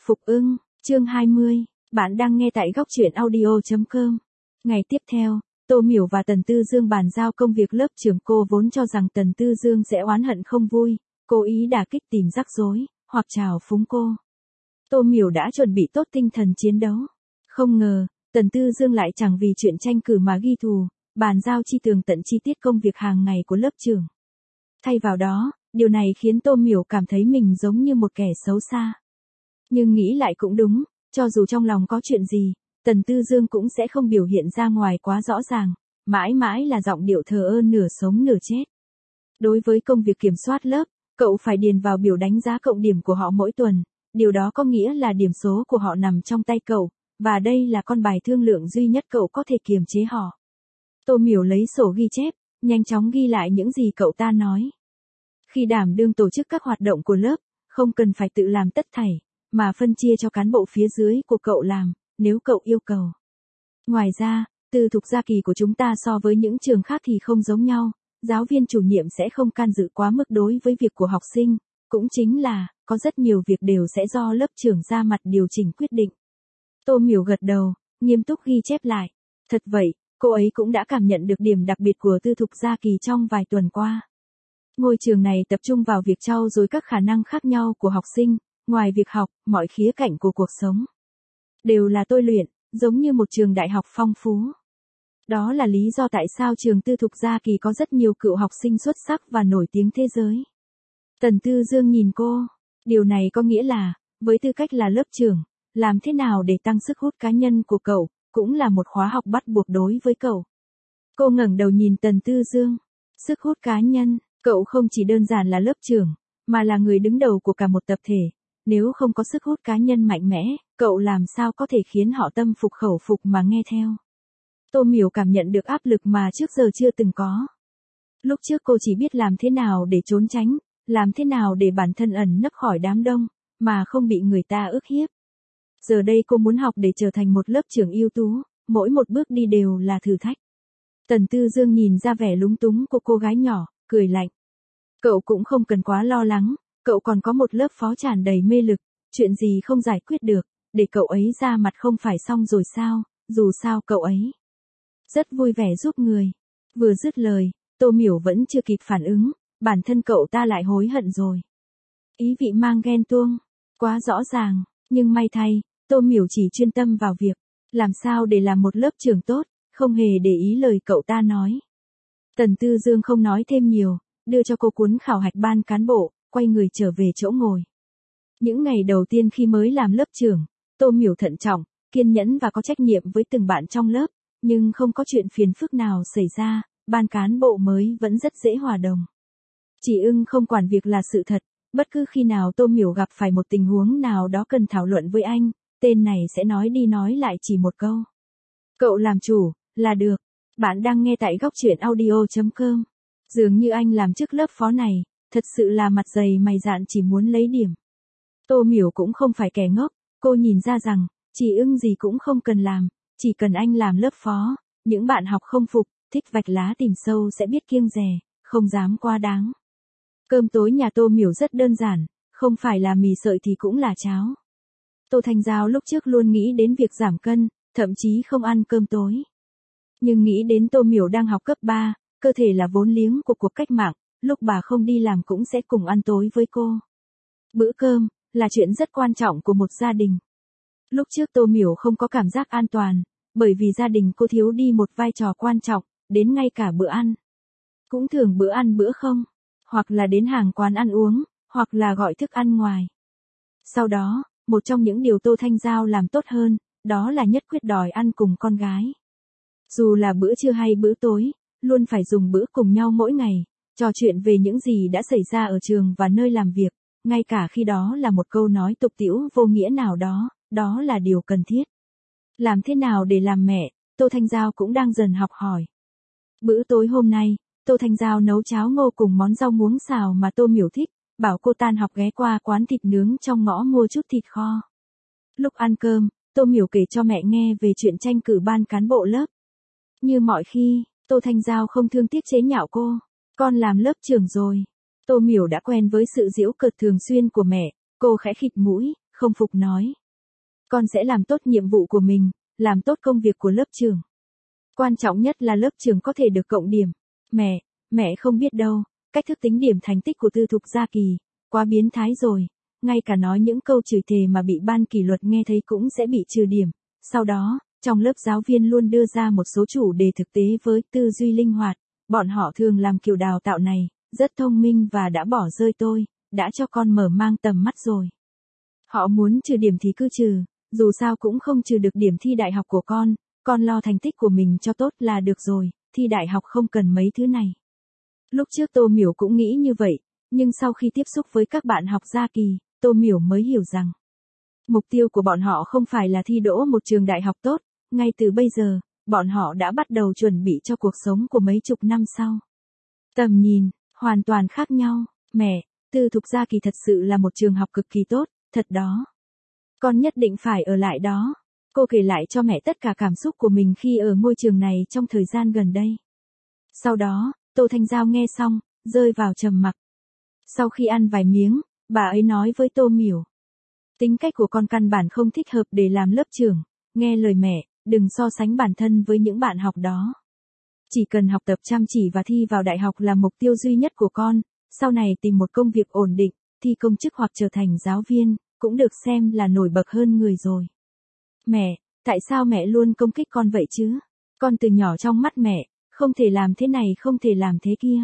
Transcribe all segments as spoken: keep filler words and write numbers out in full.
Phục ưng, chương hai mươi, bạn đang nghe tại góc truyện audio chấm com. Ngày tiếp theo, Tô Miểu và Tần Tư Dương bàn giao công việc lớp trưởng. Cô vốn cho rằng Tần Tư Dương sẽ oán hận không vui, cố ý đả kích tìm rắc rối, hoặc trào phúng cô. Tô Miểu đã chuẩn bị tốt tinh thần chiến đấu. Không ngờ, Tần Tư Dương lại chẳng vì chuyện tranh cử mà ghi thù, bàn giao chi tường tận chi tiết công việc hàng ngày của lớp trưởng. Thay vào đó, điều này khiến Tô Miểu cảm thấy mình giống như một kẻ xấu xa. Nhưng nghĩ lại cũng đúng, cho dù trong lòng có chuyện gì, Tần Tư Dương cũng sẽ không biểu hiện ra ngoài quá rõ ràng, mãi mãi là giọng điệu thờ ơ nửa sống nửa chết. Đối với công việc kiểm soát lớp, cậu phải điền vào biểu đánh giá cộng điểm của họ mỗi tuần, điều đó có nghĩa là điểm số của họ nằm trong tay cậu, và đây là con bài thương lượng duy nhất cậu có thể kiềm chế họ. Tô Miểu lấy sổ ghi chép, nhanh chóng ghi lại những gì cậu ta nói. Khi đảm đương tổ chức các hoạt động của lớp, không cần phải tự làm tất thảy, mà phân chia cho cán bộ phía dưới của cậu làm, nếu cậu yêu cầu. Ngoài ra, tư thục gia kỳ của chúng ta so với những trường khác thì không giống nhau, giáo viên chủ nhiệm sẽ không can dự quá mức đối với việc của học sinh, cũng chính là, có rất nhiều việc đều sẽ do lớp trưởng ra mặt điều chỉnh quyết định. Tô Miểu gật đầu, nghiêm túc ghi chép lại. Thật vậy, cô ấy cũng đã cảm nhận được điểm đặc biệt của tư thục gia kỳ trong vài tuần qua. Ngôi trường này tập trung vào việc trau dồi các khả năng khác nhau của học sinh, ngoài việc học, mọi khía cạnh của cuộc sống đều là tôi luyện, giống như một trường đại học phong phú. Đó là lý do tại sao trường tư thục gia kỳ có rất nhiều cựu học sinh xuất sắc và nổi tiếng thế giới. Tần Tư Dương nhìn cô, điều này có nghĩa là, với tư cách là lớp trưởng, làm thế nào để tăng sức hút cá nhân của cậu, cũng là một khóa học bắt buộc đối với cậu. Cô ngẩng đầu nhìn Tần Tư Dương, sức hút cá nhân, cậu không chỉ đơn giản là lớp trưởng, mà là người đứng đầu của cả một tập thể. Nếu không có sức hút cá nhân mạnh mẽ, cậu làm sao có thể khiến họ tâm phục khẩu phục mà nghe theo. Tô Miểu cảm nhận được áp lực mà trước giờ chưa từng có. Lúc trước cô chỉ biết làm thế nào để trốn tránh, làm thế nào để bản thân ẩn nấp khỏi đám đông, mà không bị người ta ức hiếp. Giờ đây cô muốn học để trở thành một lớp trưởng ưu tú, mỗi một bước đi đều là thử thách. Tần Tư Dương nhìn ra vẻ lúng túng của cô gái nhỏ, cười lạnh. Cậu cũng không cần quá lo lắng. Cậu còn có một lớp phó tràn đầy mê lực, chuyện gì không giải quyết được, để cậu ấy ra mặt không phải xong rồi sao, dù sao cậu ấy rất vui vẻ giúp người. Vừa dứt lời, Tô Miểu vẫn chưa kịp phản ứng, bản thân cậu ta lại hối hận rồi. Ý vị mang ghen tuông, quá rõ ràng, nhưng may thay, Tô Miểu chỉ chuyên tâm vào việc, làm sao để làm một lớp trưởng tốt, không hề để ý lời cậu ta nói. Tần Tư Dương không nói thêm nhiều, đưa cho cô cuốn khảo hạch ban cán bộ, quay người trở về chỗ ngồi. Những ngày đầu tiên khi mới làm lớp trưởng, Tô Miểu thận trọng, kiên nhẫn và có trách nhiệm với từng bạn trong lớp, nhưng không có chuyện phiền phức nào xảy ra, ban cán bộ mới vẫn rất dễ hòa đồng. Chỉ ưng không quản việc là sự thật, bất cứ khi nào Tô Miểu gặp phải một tình huống nào đó cần thảo luận với anh, tên này sẽ nói đi nói lại chỉ một câu. Cậu làm chủ, là được. Bạn đang nghe tại góc truyện audio chấm com. Dường như anh làm chức lớp phó này, thật sự là mặt dày mày dạn chỉ muốn lấy điểm. Tô Miểu cũng không phải kẻ ngốc, cô nhìn ra rằng, chỉ ưng gì cũng không cần làm, chỉ cần anh làm lớp phó, những bạn học không phục, thích vạch lá tìm sâu sẽ biết kiêng dè, không dám quá đáng. Cơm tối nhà Tô Miểu rất đơn giản, không phải là mì sợi thì cũng là cháo. Tô Thanh Giao lúc trước luôn nghĩ đến việc giảm cân, thậm chí không ăn cơm tối. Nhưng nghĩ đến Tô Miểu đang học cấp ba, cơ thể là vốn liếng của cuộc cách mạng, lúc bà không đi làm cũng sẽ cùng ăn tối với cô. Bữa cơm là chuyện rất quan trọng của một gia đình. Lúc trước Tô Miểu không có cảm giác an toàn, bởi vì gia đình cô thiếu đi một vai trò quan trọng, đến ngay cả bữa ăn. Cũng thường bữa ăn bữa không, hoặc là đến hàng quán ăn uống, hoặc là gọi thức ăn ngoài. Sau đó, một trong những điều Tô Thanh Giao làm tốt hơn, đó là nhất quyết đòi ăn cùng con gái. Dù là bữa trưa hay bữa tối, luôn phải dùng bữa cùng nhau mỗi ngày, trò chuyện về những gì đã xảy ra ở trường và nơi làm việc, ngay cả khi đó là một câu nói tục tĩu vô nghĩa nào đó, đó là điều cần thiết. Làm thế nào để làm mẹ, Tô Thanh Giao cũng đang dần học hỏi. Bữa tối hôm nay, Tô Thanh Giao nấu cháo ngô cùng món rau muống xào mà Tô Miểu thích, bảo cô tan học ghé qua quán thịt nướng trong ngõ mua chút thịt kho. Lúc ăn cơm, Tô Miểu kể cho mẹ nghe về chuyện tranh cử ban cán bộ lớp. Như mọi khi, Tô Thanh Giao không thương tiếc chế nhạo cô. Con làm lớp trưởng rồi. Tô Miểu đã quen với sự giễu cợt thường xuyên của mẹ, cô khẽ khịt mũi, không phục nói. Con sẽ làm tốt nhiệm vụ của mình, làm tốt công việc của lớp trưởng. Quan trọng nhất là lớp trưởng có thể được cộng điểm. Mẹ, mẹ không biết đâu, cách thức tính điểm thành tích của Tư Thục Gia Kỳ, quá biến thái rồi. Ngay cả nói những câu chửi thề mà bị ban kỷ luật nghe thấy cũng sẽ bị trừ điểm. Sau đó, trong lớp giáo viên luôn đưa ra một số chủ đề thực tế với tư duy linh hoạt. Bọn họ thường làm kiểu đào tạo này, rất thông minh và đã bỏ rơi tôi, đã cho con mở mang tầm mắt rồi. Họ muốn trừ điểm thì cứ trừ, dù sao cũng không trừ được điểm thi đại học của con, con lo thành tích của mình cho tốt là được rồi, thi đại học không cần mấy thứ này. Lúc trước Tô Miểu cũng nghĩ như vậy, nhưng sau khi tiếp xúc với các bạn học Gia Kỳ, Tô Miểu mới hiểu rằng mục tiêu của bọn họ không phải là thi đỗ một trường đại học tốt, ngay từ bây giờ, bọn họ đã bắt đầu chuẩn bị cho cuộc sống của mấy chục năm sau. Tầm nhìn, hoàn toàn khác nhau. Mẹ, Tư Thục Gia Kỳ thật sự là một trường học cực kỳ tốt, thật đó. Con nhất định phải ở lại đó. Cô kể lại cho mẹ tất cả cảm xúc của mình khi ở ngôi trường này trong thời gian gần đây. Sau đó, Tô Thanh Giao nghe xong, rơi vào trầm mặc. Sau khi ăn vài miếng, bà ấy nói với Tô Miểu. Tính cách của con căn bản không thích hợp để làm lớp trưởng, nghe lời mẹ, đừng so sánh bản thân với những bạn học đó. Chỉ cần học tập chăm chỉ và thi vào đại học là mục tiêu duy nhất của con, sau này tìm một công việc ổn định, thi công chức hoặc trở thành giáo viên, cũng được xem là nổi bật hơn người rồi. Mẹ, tại sao mẹ luôn công kích con vậy chứ? Con từ nhỏ trong mắt mẹ, không thể làm thế này không thể làm thế kia.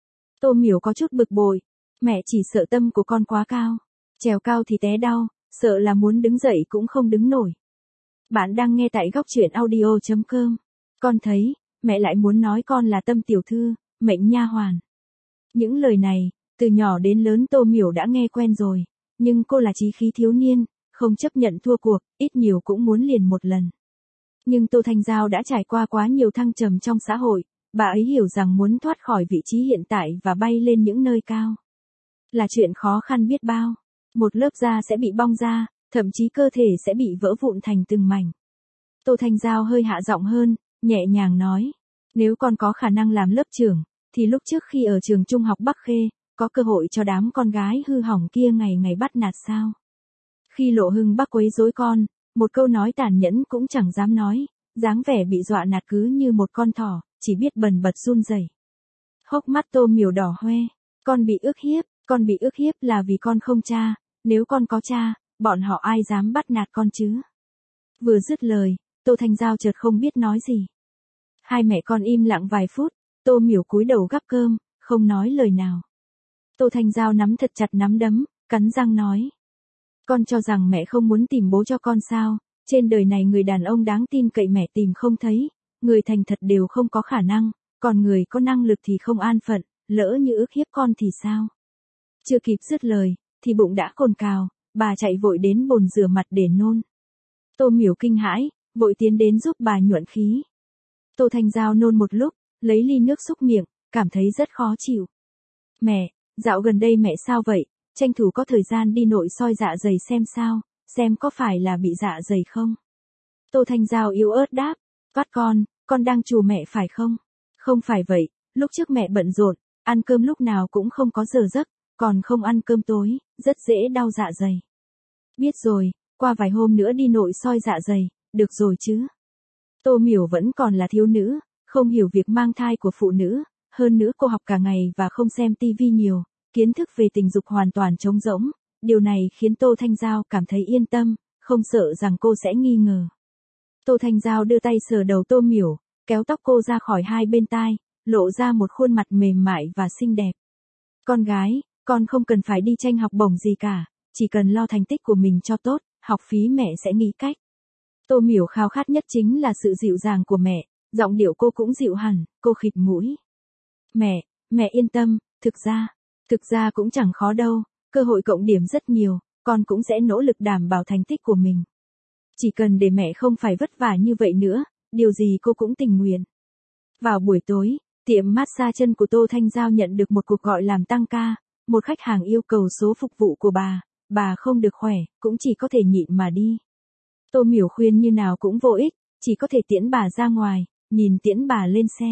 Tô Miểu có chút bực bội, mẹ chỉ sợ tâm của con quá cao, trèo cao thì té đau, sợ là muốn đứng dậy cũng không đứng nổi. Bạn đang nghe tại góc truyện audio chấm com. Con thấy, mẹ lại muốn nói con là Tâm tiểu thư, mệnh nha hoàn. Những lời này, từ nhỏ đến lớn Tô Miểu đã nghe quen rồi, nhưng cô là chí khí thiếu niên, không chấp nhận thua cuộc, ít nhiều cũng muốn liền một lần. Nhưng Tô Thanh Giao đã trải qua quá nhiều thăng trầm trong xã hội, bà ấy hiểu rằng muốn thoát khỏi vị trí hiện tại và bay lên những nơi cao là chuyện khó khăn biết bao. Một lớp da sẽ bị bong ra, thậm chí cơ thể sẽ bị vỡ vụn thành từng mảnh. Tô Thanh Giao hơi hạ giọng hơn, nhẹ nhàng nói, nếu con có khả năng làm lớp trưởng, thì lúc trước khi ở trường trung học Bắc Khê, có cơ hội cho đám con gái hư hỏng kia ngày ngày bắt nạt sao? Khi Lộ Hưng Bắc quấy rối con, một câu nói tàn nhẫn cũng chẳng dám nói, dáng vẻ bị dọa nạt cứ như một con thỏ, chỉ biết bần bật run rẩy. Hốc mắt Tô Miểu đỏ hoe, con bị ức hiếp, con bị ức hiếp là vì con không cha, nếu con có cha, bọn họ ai dám bắt nạt con chứ? Vừa dứt lời, Tô Thanh Giao chợt không biết nói gì. Hai mẹ con im lặng vài phút, Tô Miểu cúi đầu gắp cơm, không nói lời nào. Tô Thanh Giao nắm thật chặt nắm đấm, cắn răng nói. Con cho rằng mẹ không muốn tìm bố cho con sao, trên đời này người đàn ông đáng tin cậy mẹ tìm không thấy, người thành thật đều không có khả năng, còn người có năng lực thì không an phận, lỡ như ức hiếp con thì sao? Chưa kịp dứt lời, thì bụng đã cồn cào, bà chạy vội đến bồn rửa mặt để nôn. Tô Miểu kinh hãi, vội tiến đến giúp bà nhuận khí. Tô Thanh Giao nôn một lúc, lấy ly nước xúc miệng, cảm thấy rất khó chịu. Mẹ, dạo gần đây mẹ sao vậy, tranh thủ có thời gian đi nội soi dạ dày xem sao, xem có phải là bị dạ dày không? Tô Thanh Giao yếu ớt đáp, vắt con, con đang trù mẹ phải không? Không phải vậy, lúc trước mẹ bận rộn, ăn cơm lúc nào cũng không có giờ giấc, còn không ăn cơm tối, rất dễ đau dạ dày. Biết rồi, qua vài hôm nữa đi nội soi dạ dày, được rồi chứ? Tô Miểu vẫn còn là thiếu nữ, không hiểu việc mang thai của phụ nữ, hơn nữa cô học cả ngày và không xem tivi nhiều, kiến thức về tình dục hoàn toàn trống rỗng, điều này khiến Tô Thanh Giao cảm thấy yên tâm, không sợ rằng cô sẽ nghi ngờ. Tô Thanh Giao đưa tay sờ đầu Tô Miểu, kéo tóc cô ra khỏi hai bên tai, lộ ra một khuôn mặt mềm mại và xinh đẹp. Con gái, con không cần phải đi tranh học bổng gì cả, chỉ cần lo thành tích của mình cho tốt, học phí mẹ sẽ nghĩ cách. Tô Miểu khao khát nhất chính là sự dịu dàng của mẹ, giọng điệu cô cũng dịu hẳn, cô khịt mũi. Mẹ, mẹ yên tâm, thực ra, thực ra cũng chẳng khó đâu, cơ hội cộng điểm rất nhiều, con cũng sẽ nỗ lực đảm bảo thành tích của mình. Chỉ cần để mẹ không phải vất vả như vậy nữa, điều gì cô cũng tình nguyện. Vào buổi tối, tiệm massage chân của Tô Thanh Giao nhận được một cuộc gọi làm tăng ca, một khách hàng yêu cầu số phục vụ của bà, bà không được khỏe, cũng chỉ có thể nhịn mà đi. Tô Miểu khuyên như nào cũng vô ích, chỉ có thể tiễn bà ra ngoài, nhìn tiễn bà lên xe.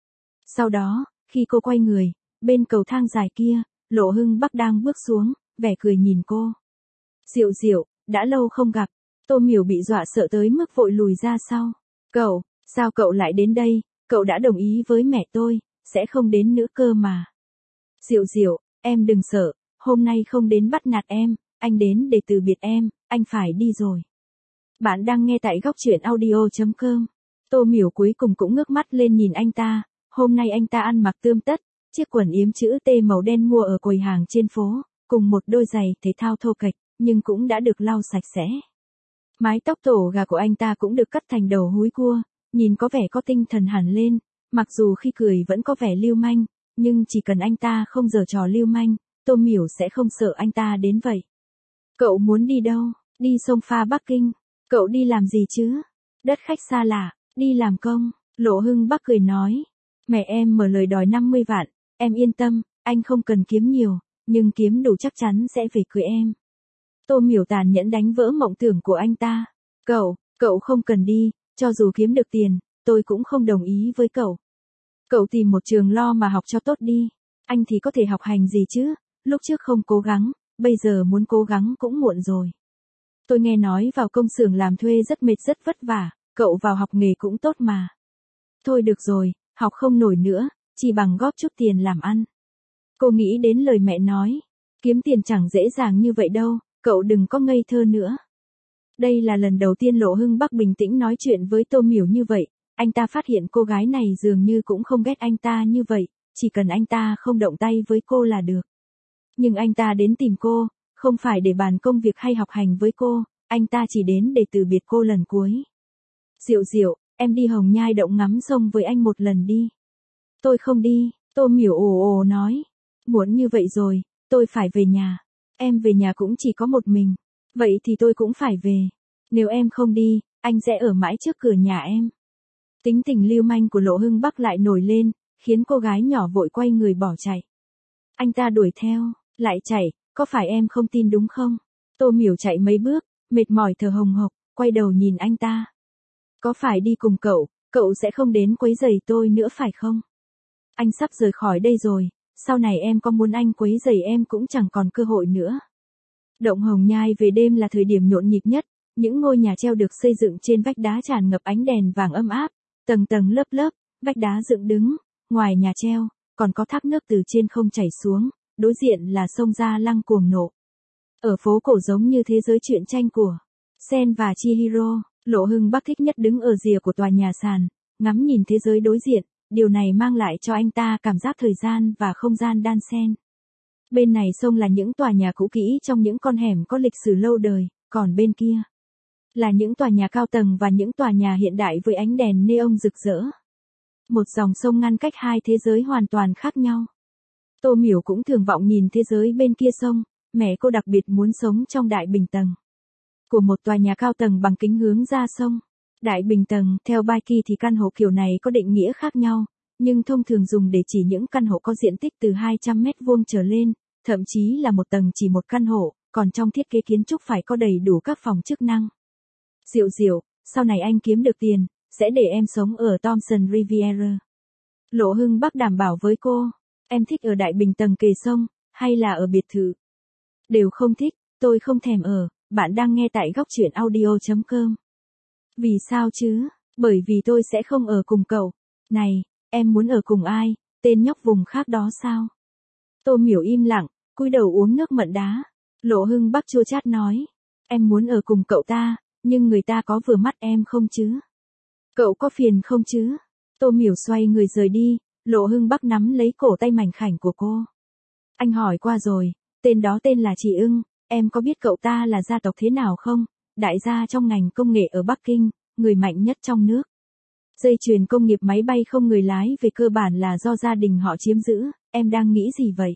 Sau đó, khi cô quay người, bên cầu thang dài kia, Lộ Hưng Bắc đang bước xuống, vẻ cười nhìn cô. Diệu Diệu, đã lâu không gặp. Tô Miểu bị dọa sợ tới mức vội lùi ra sau. Cậu, sao cậu lại đến đây, cậu đã đồng ý với mẹ tôi, sẽ không đến nữa cơ mà. Diệu Diệu, em đừng sợ, hôm nay không đến bắt nạt em, anh đến để từ biệt em, anh phải đi rồi. Bạn đang nghe tại góc truyện audio chấm com. Tô Miểu cuối cùng cũng ngước mắt lên nhìn anh ta, hôm nay anh ta ăn mặc tươm tất, chiếc quần yếm chữ T màu đen mua ở quầy hàng trên phố, cùng một đôi giày thể thao thô kệch, nhưng cũng đã được lau sạch sẽ. Mái tóc tổ gà của anh ta cũng được cắt thành đầu húi cua, nhìn có vẻ có tinh thần hẳn lên, mặc dù khi cười vẫn có vẻ lưu manh, nhưng chỉ cần anh ta không giở trò lưu manh, Tô Miểu sẽ không sợ anh ta đến vậy. Cậu muốn đi đâu? Đi sông pha Bắc Kinh. Cậu đi làm gì chứ? Đất khách xa lạ, đi làm công. Lộ Hưng Bắc cười nói. Mẹ em mở lời đòi năm mươi vạn, em yên tâm, anh không cần kiếm nhiều, nhưng kiếm đủ chắc chắn sẽ về cưới em. Tô Miểu tàn nhẫn đánh vỡ mộng tưởng của anh ta. Cậu, cậu không cần đi, cho dù kiếm được tiền, tôi cũng không đồng ý với cậu. Cậu tìm một trường lo mà học cho tốt đi, anh thì có thể học hành gì chứ, lúc trước không cố gắng, bây giờ muốn cố gắng cũng muộn rồi. Tôi nghe nói vào công xưởng làm thuê rất mệt rất vất vả, cậu vào học nghề cũng tốt mà. Thôi được rồi, học không nổi nữa, chỉ bằng góp chút tiền làm ăn. Cô nghĩ đến lời mẹ nói, kiếm tiền chẳng dễ dàng như vậy đâu, cậu đừng có ngây thơ nữa. Đây là lần đầu tiên Lộ Hưng Bắc bình tĩnh nói chuyện với Tô Miểu như vậy, anh ta phát hiện cô gái này dường như cũng không ghét anh ta như vậy, chỉ cần anh ta không động tay với cô là được. Nhưng anh ta đến tìm cô, không phải để bàn công việc hay học hành với cô, anh ta chỉ đến để từ biệt cô lần cuối. Diệu Diệu, em đi Hồng Nhai động ngắm sông với anh một lần đi. Tôi không đi, Tô Miểu ồ ồ nói. Muộn như vậy rồi, tôi phải về nhà. Em về nhà cũng chỉ có một mình. Vậy thì tôi cũng phải về. Nếu em không đi, anh sẽ ở mãi trước cửa nhà em. Tính tình lưu manh của Lộ Hưng Bắc lại nổi lên, khiến cô gái nhỏ vội quay người bỏ chạy. Anh ta đuổi theo, lại chạy, có phải em không tin đúng không? Tô Miểu chạy mấy bước, mệt mỏi thở hồng hộc, quay đầu nhìn anh ta. Có phải đi cùng cậu, cậu sẽ không đến quấy rầy tôi nữa phải không? Anh sắp rời khỏi đây rồi, sau này em có muốn anh quấy rầy em cũng chẳng còn cơ hội nữa. Động Hồng Nhai về đêm là thời điểm nhộn nhịp nhất, những ngôi nhà treo được xây dựng trên vách đá tràn ngập ánh đèn vàng âm áp, tầng tầng lớp lớp, vách đá dựng đứng, ngoài nhà treo, còn có thác nước từ trên không chảy xuống, đối diện là sông Gia Lăng cuồng nộ. Ở phố cổ giống như thế giới truyện tranh của Sen và Chihiro, Lộ Hưng Bắc thích nhất đứng ở rìa của tòa nhà sàn, ngắm nhìn thế giới đối diện, điều này mang lại cho anh ta cảm giác thời gian và không gian đan xen. Bên này sông là những tòa nhà cũ kỹ trong những con hẻm có lịch sử lâu đời, còn bên kia là những tòa nhà cao tầng và những tòa nhà hiện đại với ánh đèn neon rực rỡ. Một dòng sông ngăn cách hai thế giới hoàn toàn khác nhau. Tô Miểu cũng thường vọng nhìn thế giới bên kia sông, mẹ cô đặc biệt muốn sống trong đại bình tầng của một tòa nhà cao tầng bằng kính hướng ra sông. Đại bình tầng, theo Baiki thì căn hộ kiểu này có định nghĩa khác nhau, nhưng thông thường dùng để chỉ những căn hộ có diện tích từ hai trăm mét vuông trở lên, thậm chí là một tầng chỉ một căn hộ, còn trong thiết kế kiến trúc phải có đầy đủ các phòng chức năng. Diệu Diệu, sau này anh kiếm được tiền, sẽ để em sống ở Thompson Riviera. Lộ Hưng Bắc đảm bảo với cô, em thích ở đại bình tầng kề sông, hay là ở biệt thự? Đều không thích, tôi không thèm ở, bạn đang nghe tại góc truyện audio chấm com. Vì sao chứ? Bởi vì tôi sẽ không ở cùng cậu. Này, em muốn ở cùng ai, tên nhóc vùng khác đó sao? Tô Miểu im lặng, cúi đầu uống nước mận đá. Lộ Hưng Bắc chua chát nói, em muốn ở cùng cậu ta, nhưng người ta có vừa mắt em không chứ? Cậu có phiền không chứ? Tô Miểu xoay người rời đi, Lộ Hưng Bắc nắm lấy cổ tay mảnh khảnh của cô. Anh hỏi qua rồi, tên đó tên là Chỉ Ưng, em có biết cậu ta là gia tộc thế nào không? Đại gia trong ngành công nghệ ở Bắc Kinh, người mạnh nhất trong nước. Dây chuyền công nghiệp máy bay không người lái về cơ bản là do gia đình họ chiếm giữ, em đang nghĩ gì vậy?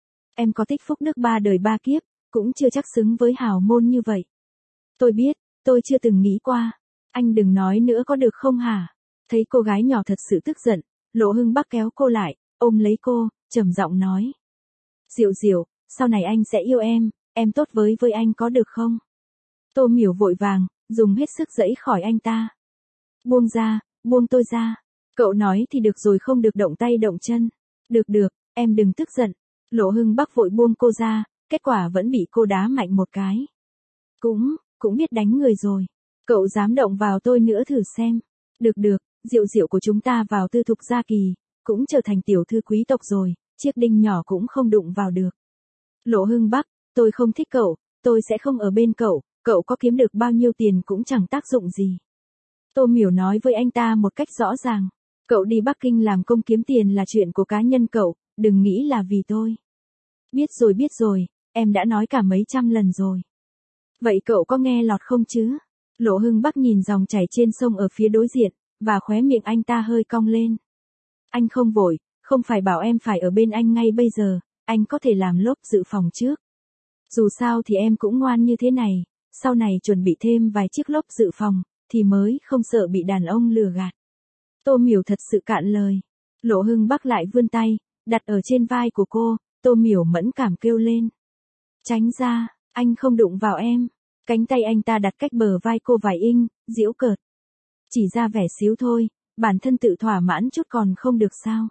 Em có tích phúc đức ba đời ba kiếp, cũng chưa chắc xứng với hào môn như vậy. Tôi biết, tôi chưa từng nghĩ qua. Anh đừng nói nữa có được không hả? Thấy cô gái nhỏ thật sự tức giận, Lộ Hưng Bắc kéo cô lại, ôm lấy cô, trầm giọng nói. Diệu Diệu, sau này anh sẽ yêu em, em tốt với với anh có được không? Tô Miểu vội vàng, dùng hết sức giãy khỏi anh ta. Buông ra, buông tôi ra. Cậu nói thì được rồi, không được động tay động chân. Được được, em đừng tức giận. Lộ Hưng Bắc vội buông cô ra, kết quả vẫn bị cô đá mạnh một cái. Cũng, cũng biết đánh người rồi. Cậu dám động vào tôi nữa thử xem. Được được, Diệu Diệu của chúng ta vào tư thục gia kỳ, cũng trở thành tiểu thư quý tộc rồi, chiếc đinh nhỏ cũng không đụng vào được. Lộ Hưng Bắc, tôi không thích cậu, tôi sẽ không ở bên cậu, cậu có kiếm được bao nhiêu tiền cũng chẳng tác dụng gì. Tô Miểu nói với anh ta một cách rõ ràng. Cậu đi Bắc Kinh làm công kiếm tiền là chuyện của cá nhân cậu, đừng nghĩ là vì tôi. Biết rồi biết rồi, em đã nói cả mấy trăm lần rồi. Vậy cậu có nghe lọt không chứ? Lộ Hưng Bắc nhìn dòng chảy trên sông ở phía đối diện, và khóe miệng anh ta hơi cong lên. Anh không vội, không phải bảo em phải ở bên anh ngay bây giờ, anh có thể làm lốp dự phòng trước. Dù sao thì em cũng ngoan như thế này, sau này chuẩn bị thêm vài chiếc lốp dự phòng, thì mới không sợ bị đàn ông lừa gạt. Tô Miểu thật sự cạn lời. Lộ Hưng Bắc lại vươn tay, đặt ở trên vai của cô, Tô Miểu mẫn cảm kêu lên. Tránh ra, anh không đụng vào em. Cánh tay anh ta đặt cách bờ vai cô vài inch, giễu cợt. Chỉ ra vẻ xíu thôi, bản thân tự thỏa mãn chút còn không được sao.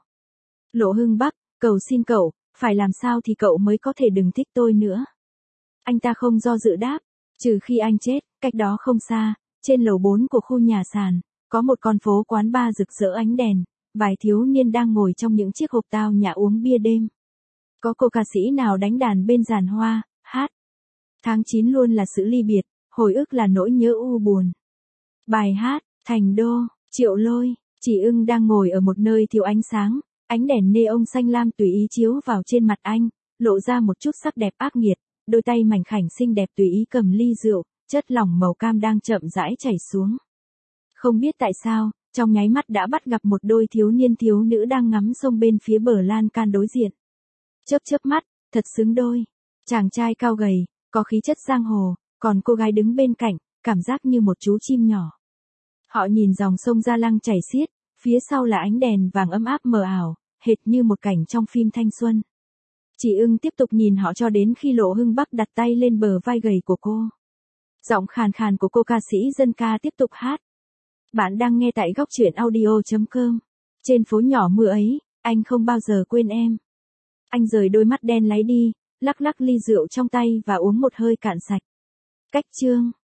Lộ Hưng Bắc, cầu xin cậu, phải làm sao thì cậu mới có thể đừng thích tôi nữa. Anh ta không do dự đáp, trừ khi anh chết, cách đó không xa, trên lầu bốn của khu nhà sàn, có một con phố quán bar rực rỡ ánh đèn, vài thiếu niên đang ngồi trong những chiếc hộp tao nhã uống bia đêm. Có cô ca sĩ nào đánh đàn bên giàn hoa, hát. Tháng chín luôn là sự ly biệt, hồi ức là nỗi nhớ u buồn. Bài hát, Thành Đô, Triệu Lôi, Chỉ Ưng đang ngồi ở một nơi thiếu ánh sáng, ánh đèn neon xanh lam tùy ý chiếu vào trên mặt anh, lộ ra một chút sắc đẹp ác nghiệt, đôi tay mảnh khảnh xinh đẹp tùy ý cầm ly rượu, chất lỏng màu cam đang chậm rãi chảy xuống. Không biết tại sao, trong nháy mắt đã bắt gặp một đôi thiếu niên thiếu nữ đang ngắm sông bên phía bờ lan can đối diện. Chớp chớp mắt, thật xứng đôi. Chàng trai cao gầy, có khí chất giang hồ, còn cô gái đứng bên cạnh, cảm giác như một chú chim nhỏ. Họ nhìn dòng sông Gia Lăng chảy xiết, phía sau là ánh đèn vàng ấm áp mờ ảo, hệt như một cảnh trong phim thanh xuân. Chỉ Ưng tiếp tục nhìn họ cho đến khi Lộ Hưng Bắc đặt tay lên bờ vai gầy của cô. Giọng khàn khàn của cô ca sĩ dân ca tiếp tục hát. Bạn đang nghe tại góc truyện audio chấm com. Trên phố nhỏ mưa ấy, anh không bao giờ quên em. Anh rời đôi mắt đen láy đi, lắc lắc ly rượu trong tay và uống một hơi cạn sạch. Cách chương